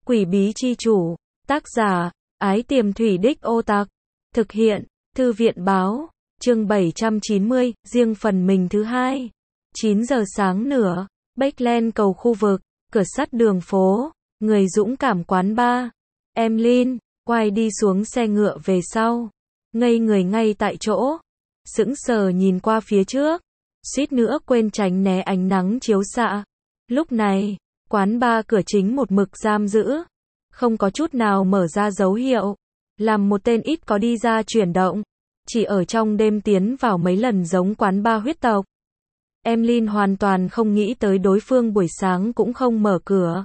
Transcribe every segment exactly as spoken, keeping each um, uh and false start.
Quỷ bí chi chủ, tác giả, Ái Tiềm Thủy Đích Ô Tặc, thực hiện, Thư viện báo, chương bảy trăm chín mươi, riêng phần mình thứ hai. chín giờ sáng nửa, Bách cầu khu vực, cửa sắt đường phố, người dũng cảm quán bar. Emlyn, quay đi xuống xe ngựa về sau, ngây người ngay tại chỗ, sững sờ nhìn qua phía trước, suýt nữa quên tránh né ánh nắng chiếu xạ. Lúc này, quán bar cửa chính một mực giam giữ, không có chút nào mở ra dấu hiệu, làm một tên ít có đi ra chuyển động, chỉ ở trong đêm tiến vào mấy lần giống quán bar huyết tộc. Emlyn hoàn toàn không nghĩ tới đối phương buổi sáng cũng không mở cửa.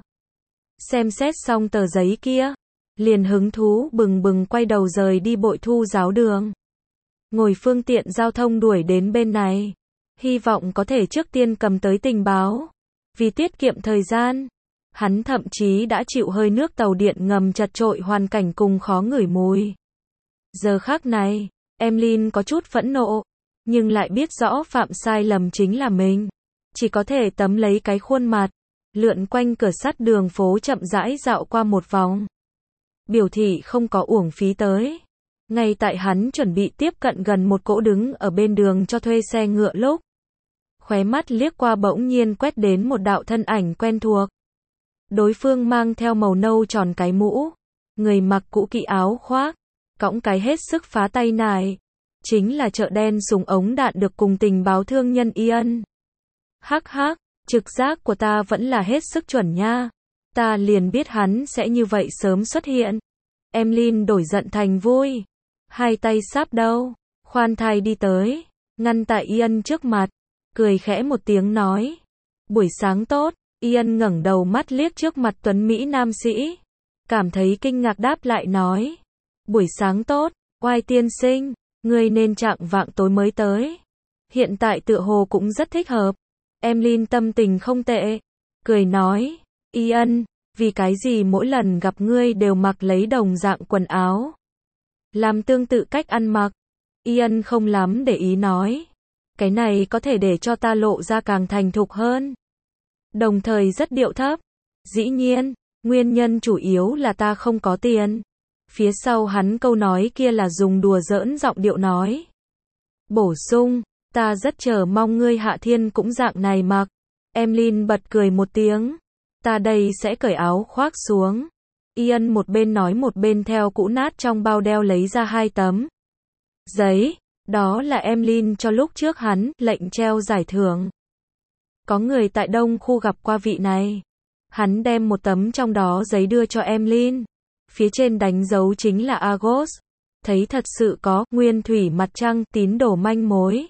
Xem xét xong tờ giấy kia, liền hứng thú bừng bừng quay đầu rời đi bội thu giáo đường. Ngồi phương tiện giao thông đuổi đến bên này, hy vọng có thể trước tiên cầm tới tình báo. Vì tiết kiệm thời gian, hắn thậm chí đã chịu hơi nước tàu điện ngầm chật chội hoàn cảnh cùng khó ngửi mùi. Giờ khắc này, Emlyn có chút phẫn nộ, nhưng lại biết rõ phạm sai lầm chính là mình. Chỉ có thể tấm lấy cái khuôn mặt, lượn quanh cửa sắt đường phố chậm rãi dạo qua một vòng. Biểu thị không có uổng phí tới. Ngay tại hắn chuẩn bị tiếp cận gần một cỗ đứng ở bên đường cho thuê xe ngựa lúc, khóe mắt liếc qua bỗng nhiên quét đến một đạo thân ảnh quen thuộc. Đối phương mang theo màu nâu tròn cái mũ, người mặc cũ kỹ áo khoác, cõng cái hết sức phá tay nải. Chính là chợ đen súng ống đạn được cùng tình báo thương nhân Ian. Hắc hắc, trực giác của ta vẫn là hết sức chuẩn nha. Ta liền biết hắn sẽ như vậy sớm xuất hiện. Emlyn đổi giận thành vui. Hai tay sáp đâu, khoan thai đi tới, ngăn tại Ian trước mặt, cười khẽ một tiếng nói. Buổi sáng tốt. Ian ngẩng đầu mắt liếc trước mặt tuấn Mỹ nam sĩ, cảm thấy kinh ngạc đáp lại nói. Buổi sáng tốt, oai tiên sinh, ngươi nên chạng vạng tối mới tới. Hiện tại tựa hồ cũng rất thích hợp. Emlyn tâm tình không tệ, cười nói. Ian, vì cái gì mỗi lần gặp ngươi đều mặc lấy đồng dạng quần áo, làm tương tự cách ăn mặc? Ian không lắm để ý nói. Cái này có thể để cho ta lộ ra càng thành thục hơn. Đồng thời rất điệu thấp. Dĩ nhiên, nguyên nhân chủ yếu là ta không có tiền. Phía sau hắn câu nói kia là dùng đùa giỡn giọng điệu nói. Bổ sung, ta rất chờ mong ngươi hạ thiên cũng dạng này mặc. Emlyn bật cười một tiếng. Ta đây sẽ cởi áo khoác xuống. Ian một bên nói một bên theo cũ nát trong bao đeo lấy ra hai tấm giấy. Đó là Emlyn cho lúc trước hắn lệnh treo giải thưởng. Có người tại Đông khu gặp qua vị này. Hắn đem một tấm trong đó giấy đưa cho Emlyn. Phía trên đánh dấu chính là Argos. Thấy thật sự có nguyên thủy mặt trăng tín đồ manh mối.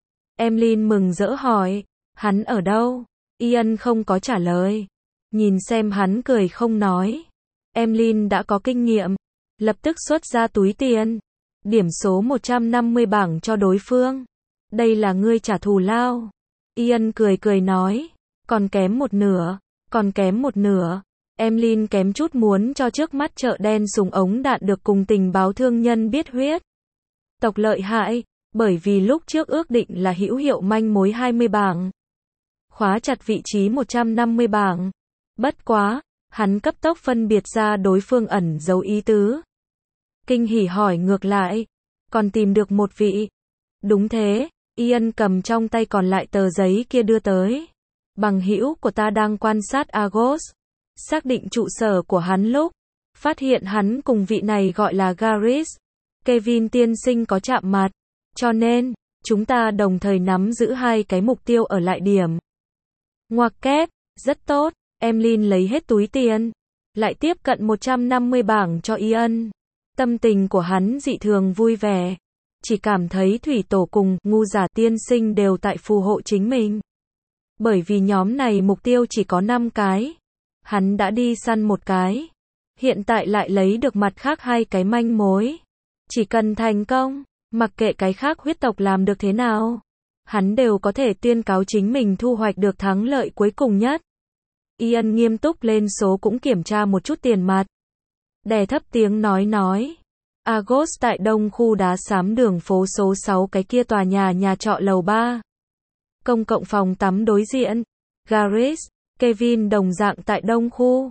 Emlyn mừng rỡ hỏi, hắn ở đâu? Ian không có trả lời. Nhìn xem hắn cười không nói. Emlyn đã có kinh nghiệm, lập tức xuất ra túi tiền. Điểm số một trăm năm mươi bảng cho đối phương. Đây là ngươi trả thù lao. Ian cười cười nói, còn kém một nửa, còn kém một nửa. Emlyn kém chút muốn cho trước mắt chợ đen súng ống đạn được cùng tình báo thương nhân biết huyết tộc lợi hại, bởi vì lúc trước ước định là hữu hiệu manh mối hai mươi bảng. Khóa chặt vị trí một trăm năm mươi bảng. Bất quá, hắn cấp tốc phân biệt ra đối phương ẩn giấu ý tứ. Kinh hỉ hỏi ngược lại, còn tìm được một vị. Đúng thế. Ian cầm trong tay còn lại tờ giấy kia đưa tới. Bằng hữu của ta đang quan sát Argos. Xác định trụ sở của hắn lúc, phát hiện hắn cùng vị này gọi là Garris. Kevin tiên sinh có chạm mặt. Cho nên, chúng ta đồng thời nắm giữ hai cái mục tiêu ở lại điểm. Ngoặc kép, rất tốt. Emlyn lấy hết túi tiền, lại tiếp cận một trăm năm mươi bảng cho Ian. Tâm tình của hắn dị thường vui vẻ. Chỉ cảm thấy thủy tổ cùng ngu giả tiên sinh đều tại phù hộ chính mình. Bởi vì nhóm này mục tiêu chỉ có năm cái. Hắn đã đi săn một cái. Hiện tại lại lấy được mặt khác hai cái manh mối. Chỉ cần thành công, mặc kệ cái khác huyết tộc làm được thế nào, hắn đều có thể tuyên cáo chính mình thu hoạch được thắng lợi cuối cùng nhất. Ian nghiêm túc lên số cũng kiểm tra một chút tiền mặt. Đè thấp tiếng nói nói. Argos tại Đông khu đá xám đường phố số sáu cái kia tòa nhà nhà trọ lầu ba. Công cộng phòng tắm đối diện. Garris, Kevin đồng dạng tại Đông khu.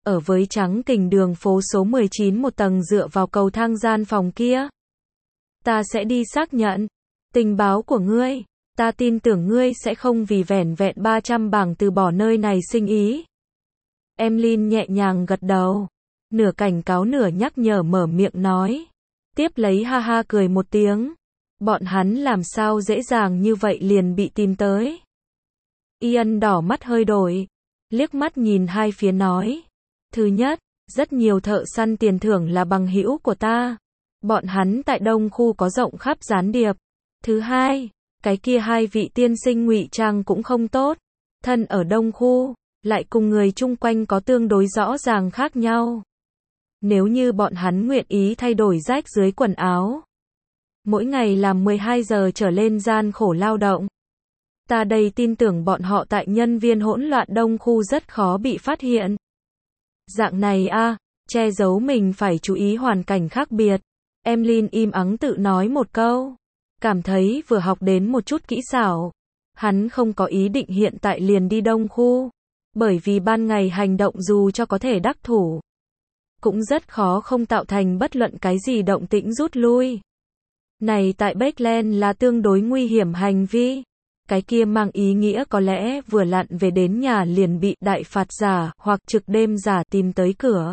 ở với Trắng Kình đường phố số mười chín một tầng dựa vào cầu thang gian phòng kia. Ta sẽ đi xác nhận tình báo của ngươi. Ta tin tưởng ngươi sẽ không vì vẻn vẹn ba trăm bảng từ bỏ nơi này sinh ý. Emlyn nhẹ nhàng gật đầu. Nửa cảnh cáo nửa nhắc nhở mở miệng nói. Tiếp lấy ha ha cười một tiếng. Bọn hắn làm sao dễ dàng như vậy liền bị tìm tới. Ian đỏ mắt hơi đổi. Liếc mắt nhìn hai phía nói. Thứ nhất, rất nhiều thợ săn tiền thưởng là bằng hữu của ta. Bọn hắn tại Đông Khu có rộng khắp gián điệp. Thứ hai, cái kia hai vị tiên sinh ngụy trang cũng không tốt. Thân ở Đông Khu, lại cùng người chung quanh có tương đối rõ ràng khác nhau. Nếu như bọn hắn nguyện ý thay đổi rách dưới quần áo, mỗi ngày làm mười hai giờ trở lên gian khổ lao động, ta đây tin tưởng bọn họ tại nhân viên hỗn loạn Đông Khu rất khó bị phát hiện. Dạng này a, à, che giấu mình phải chú ý hoàn cảnh khác biệt. Emlyn im ắng tự nói một câu. Cảm thấy vừa học đến một chút kỹ xảo. Hắn không có ý định hiện tại liền đi Đông Khu. Bởi vì ban ngày hành động dù cho có thể đắc thủ, cũng rất khó không tạo thành bất luận cái gì động tĩnh rút lui. Này tại Bakeland là tương đối nguy hiểm hành vi. Cái kia mang ý nghĩa có lẽ vừa lặn về đến nhà liền bị đại phạt giả hoặc trực đêm giả tìm tới cửa.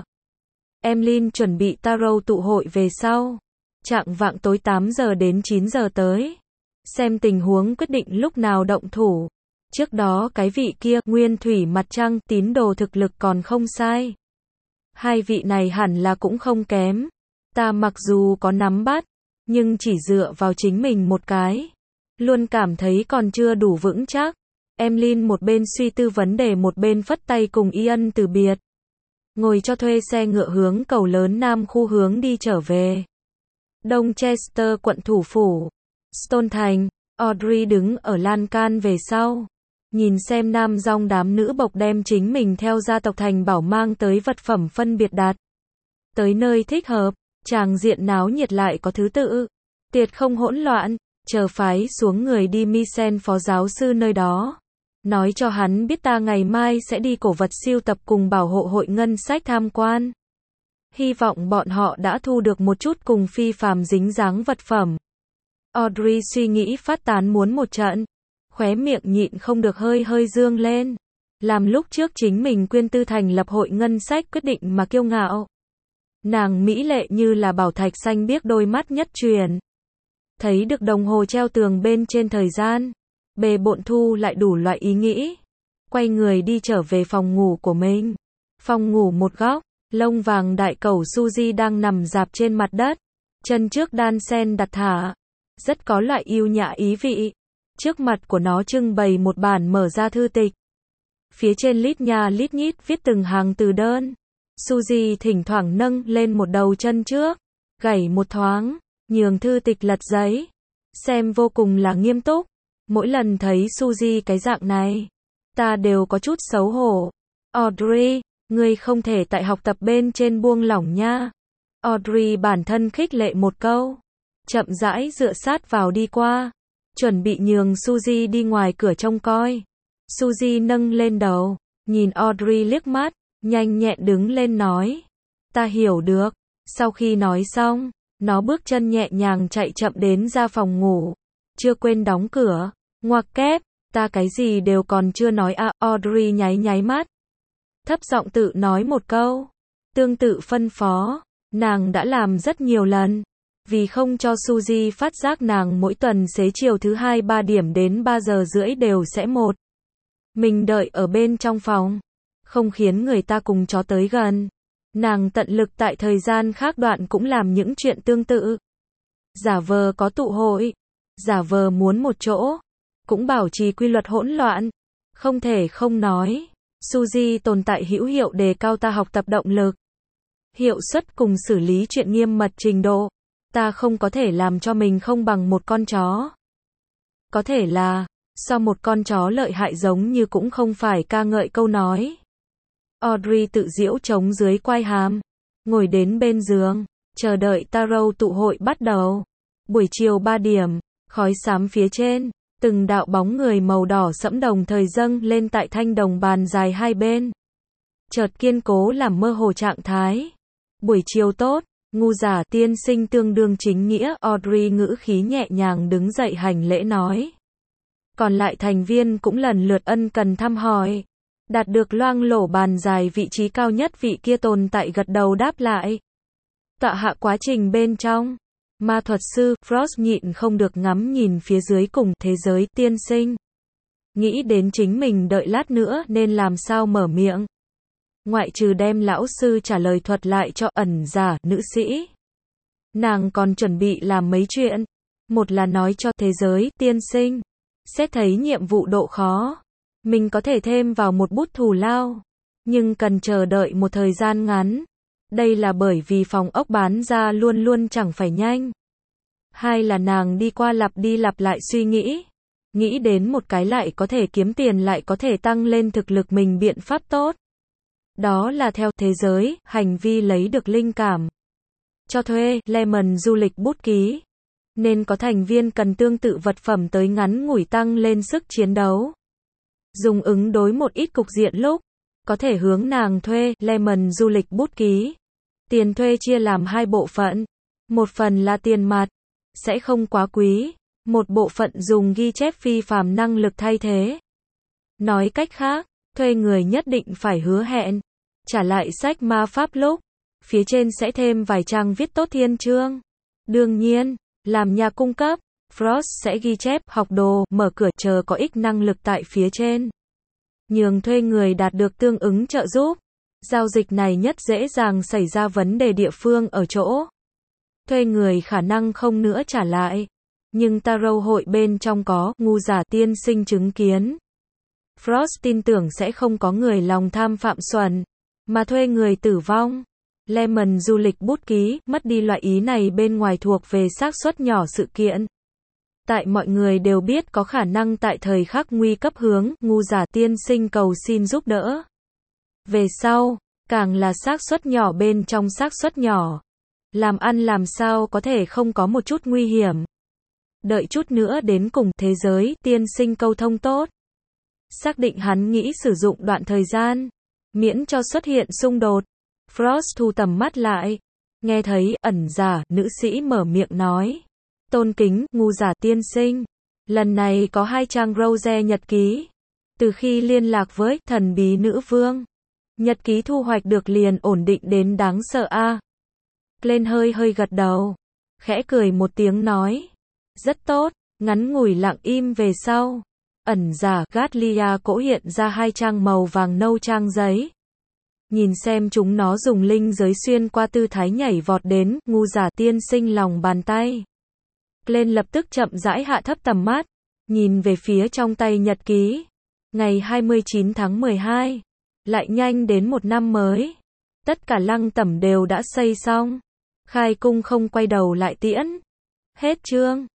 Emlyn chuẩn bị tarot tụ hội về sau. Chạng vạng tối tám giờ đến chín giờ tới. Xem tình huống quyết định lúc nào động thủ. Trước đó cái vị kia, Nguyên Thủy Mặt Trăng, tín đồ thực lực còn không sai. Hai vị này hẳn là cũng không kém. Ta mặc dù có nắm bắt, nhưng chỉ dựa vào chính mình một cái. Luôn cảm thấy còn chưa đủ vững chắc. Emlyn một bên suy tư vấn đề một bên phất tay cùng Ian từ biệt. Ngồi cho thuê xe ngựa hướng cầu lớn Nam Khu hướng đi trở về. Đông Chester quận thủ phủ. Stone Thành. Audrey đứng ở lan can về sau. Nhìn xem nam dong đám nữ bộc đem chính mình theo gia tộc thành bảo mang tới vật phẩm phân biệt đặt. Tới nơi thích hợp, tràng diện náo nhiệt lại có thứ tự. Tiệt không hỗn loạn, chờ phái xuống người đi Misen phó giáo sư nơi đó. Nói cho hắn biết ta ngày mai sẽ đi cổ vật siêu tập cùng bảo hộ hội ngân sách tham quan. Hy vọng bọn họ đã thu được một chút cùng phi phàm dính dáng vật phẩm. Audrey suy nghĩ phát tán muốn một trận. Khóe miệng nhịn không được hơi hơi dương lên. Làm lúc trước chính mình quyên tư thành lập hội ngân sách quyết định mà kiêu ngạo. Nàng mỹ lệ như là bảo thạch xanh biếc đôi mắt nhất truyền. Thấy được đồng hồ treo tường bên trên thời gian. Bề bộn thu lại đủ loại ý nghĩ. Quay người đi trở về phòng ngủ của mình. Phòng ngủ một góc, lông vàng đại cẩu Suzy đang nằm rạp trên mặt đất. Chân trước đan sen đặt thả. Rất có loại yêu nhã ý vị. Trước mặt của nó trưng bày một bản mở ra thư tịch. Phía trên lít nha lít nhít viết từng hàng từ đơn. Suzy thỉnh thoảng nâng lên một đầu chân trước, gảy một thoáng, nhường thư tịch lật giấy. Xem vô cùng là nghiêm túc. Mỗi lần thấy Suzy cái dạng này, ta đều có chút xấu hổ. Audrey, ngươi không thể tại học tập bên trên buông lỏng nha. Audrey bản thân khích lệ một câu. Chậm rãi dựa sát vào đi qua. Chuẩn bị nhường Suzy đi ngoài cửa trông coi. Suzy nâng lên đầu, nhìn Audrey liếc mắt, nhanh nhẹn đứng lên nói. Ta hiểu được. Sau khi nói xong, nó bước chân nhẹ nhàng chạy chậm đến ra phòng ngủ. Chưa quên đóng cửa. Ngoặc kép, ta cái gì đều còn chưa nói à. Audrey nháy nháy mắt. Thấp giọng tự nói một câu. Tương tự phân phó. Nàng đã làm rất nhiều lần. Vì không cho Suzy phát giác nàng mỗi tuần xế chiều thứ hai ba điểm đến ba giờ rưỡi đều sẽ một mình đợi ở bên trong phòng. Không khiến người ta cùng chó tới gần. Nàng tận lực tại thời gian khác đoạn cũng làm những chuyện tương tự. Giả vờ có tụ hội. Giả vờ muốn một chỗ. Cũng bảo trì quy luật hỗn loạn. Không thể không nói. Suzy tồn tại hữu hiệu đề cao ta học tập động lực. Hiệu suất cùng xử lý chuyện nghiêm mật trình độ. Ta không có thể làm cho mình không bằng một con chó. Có thể là, so một con chó lợi hại giống như cũng không phải ca ngợi câu nói. Audrey tự giễu chống dưới quai hàm. Ngồi đến bên giường, chờ đợi tarot tụ hội bắt đầu. Buổi chiều ba điểm, khói xám phía trên, từng đạo bóng người màu đỏ sẫm đồng thời dâng lên tại thanh đồng bàn dài hai bên. chợt kiên cố làm mơ hồ trạng thái. Buổi chiều tốt, Ngu Giả tiên sinh tương đương chính nghĩa, Audrey ngữ khí nhẹ nhàng đứng dậy hành lễ nói. Còn lại thành viên cũng lần lượt ân cần thăm hỏi. Đạt được loang lổ bàn dài vị trí cao nhất vị kia tồn tại gật đầu đáp lại. Tọa hạ quá trình bên trong. Ma thuật sư, Frost nhịn không được ngắm nhìn phía dưới cùng thế giới tiên sinh. Nghĩ đến chính mình đợi lát nữa nên làm sao mở miệng. Ngoại trừ đem lão sư trả lời thuật lại cho ẩn giả, nữ sĩ. Nàng còn chuẩn bị làm mấy chuyện. Một là nói cho thế giới tiên sinh. Xét thấy nhiệm vụ độ khó. Mình có thể thêm vào một bút thù lao. Nhưng cần chờ đợi một thời gian ngắn. Đây là bởi vì phòng ốc bán ra luôn luôn chẳng phải nhanh. Hai là nàng đi qua lặp đi lặp lại suy nghĩ. Nghĩ đến một cái lại có thể kiếm tiền lại có thể tăng lên thực lực mình biện pháp tốt. Đó là theo thế giới, hành vi lấy được linh cảm. Cho thuê, Lemon du lịch bút ký. Nên có thành viên cần tương tự vật phẩm tới ngắn ngủi tăng lên sức chiến đấu. Dùng ứng đối một ít cục diện lúc. Có thể hướng nàng thuê, Lemon du lịch bút ký. Tiền thuê chia làm hai bộ phận. Một phần là tiền mặt. Sẽ không quá quý. Một bộ phận dùng ghi chép phi phàm năng lực thay thế. Nói cách khác, thuê người nhất định phải hứa hẹn. Trả lại sách ma pháp lúc. Phía trên sẽ thêm vài trang viết tốt thiên chương. Đương nhiên, làm nhà cung cấp, Frost sẽ ghi chép, học đồ, mở cửa chờ có ích năng lực tại phía trên. Nhường thuê người đạt được tương ứng trợ giúp. Giao dịch này nhất dễ dàng xảy ra vấn đề địa phương ở chỗ. Thuê người khả năng không nữa trả lại. Nhưng Tarot hội bên trong có, Ngu Giả tiên sinh chứng kiến. Frost tin tưởng sẽ không có người lòng tham phạm xuẩn. Mà thuê người tử vong. Lemon du lịch bút ký, mất đi loại ý này bên ngoài thuộc về xác suất nhỏ sự kiện. Tại mọi người đều biết có khả năng tại thời khắc nguy cấp hướng, Ngu Giả tiên sinh cầu xin giúp đỡ. Về sau, càng là xác suất nhỏ bên trong xác suất nhỏ. Làm ăn làm sao có thể không có một chút nguy hiểm. Đợi chút nữa đến cùng thế giới tiên sinh câu thông tốt. Xác định hắn nghĩ sử dụng đoạn thời gian. Miễn cho xuất hiện xung đột. Frost thu tầm mắt lại. Nghe thấy ẩn giả, nữ sĩ mở miệng nói. Tôn kính, Ngu Giả tiên sinh. Lần này có hai trang Rose nhật ký. Từ khi liên lạc với thần bí nữ vương. Nhật ký thu hoạch được liền ổn định đến đáng sợ a. À. Lên hơi hơi gật đầu. Khẽ cười một tiếng nói. Rất tốt, ngắn ngủi lặng im về sau. Ẩn giả, Gatlia cỗ hiện ra hai trang màu vàng nâu trang giấy. Nhìn xem chúng nó dùng linh giới xuyên qua tư thái nhảy vọt đến, Ngu Giả tiên sinh lòng bàn tay. Lên lập tức chậm rãi hạ thấp tầm mắt. Nhìn về phía trong tay nhật ký. Ngày hai mươi chín tháng mười hai. Lại nhanh đến một năm mới. Tất cả lăng tẩm đều đã xây xong. Khai cung không quay đầu lại tiễn. Hết chương.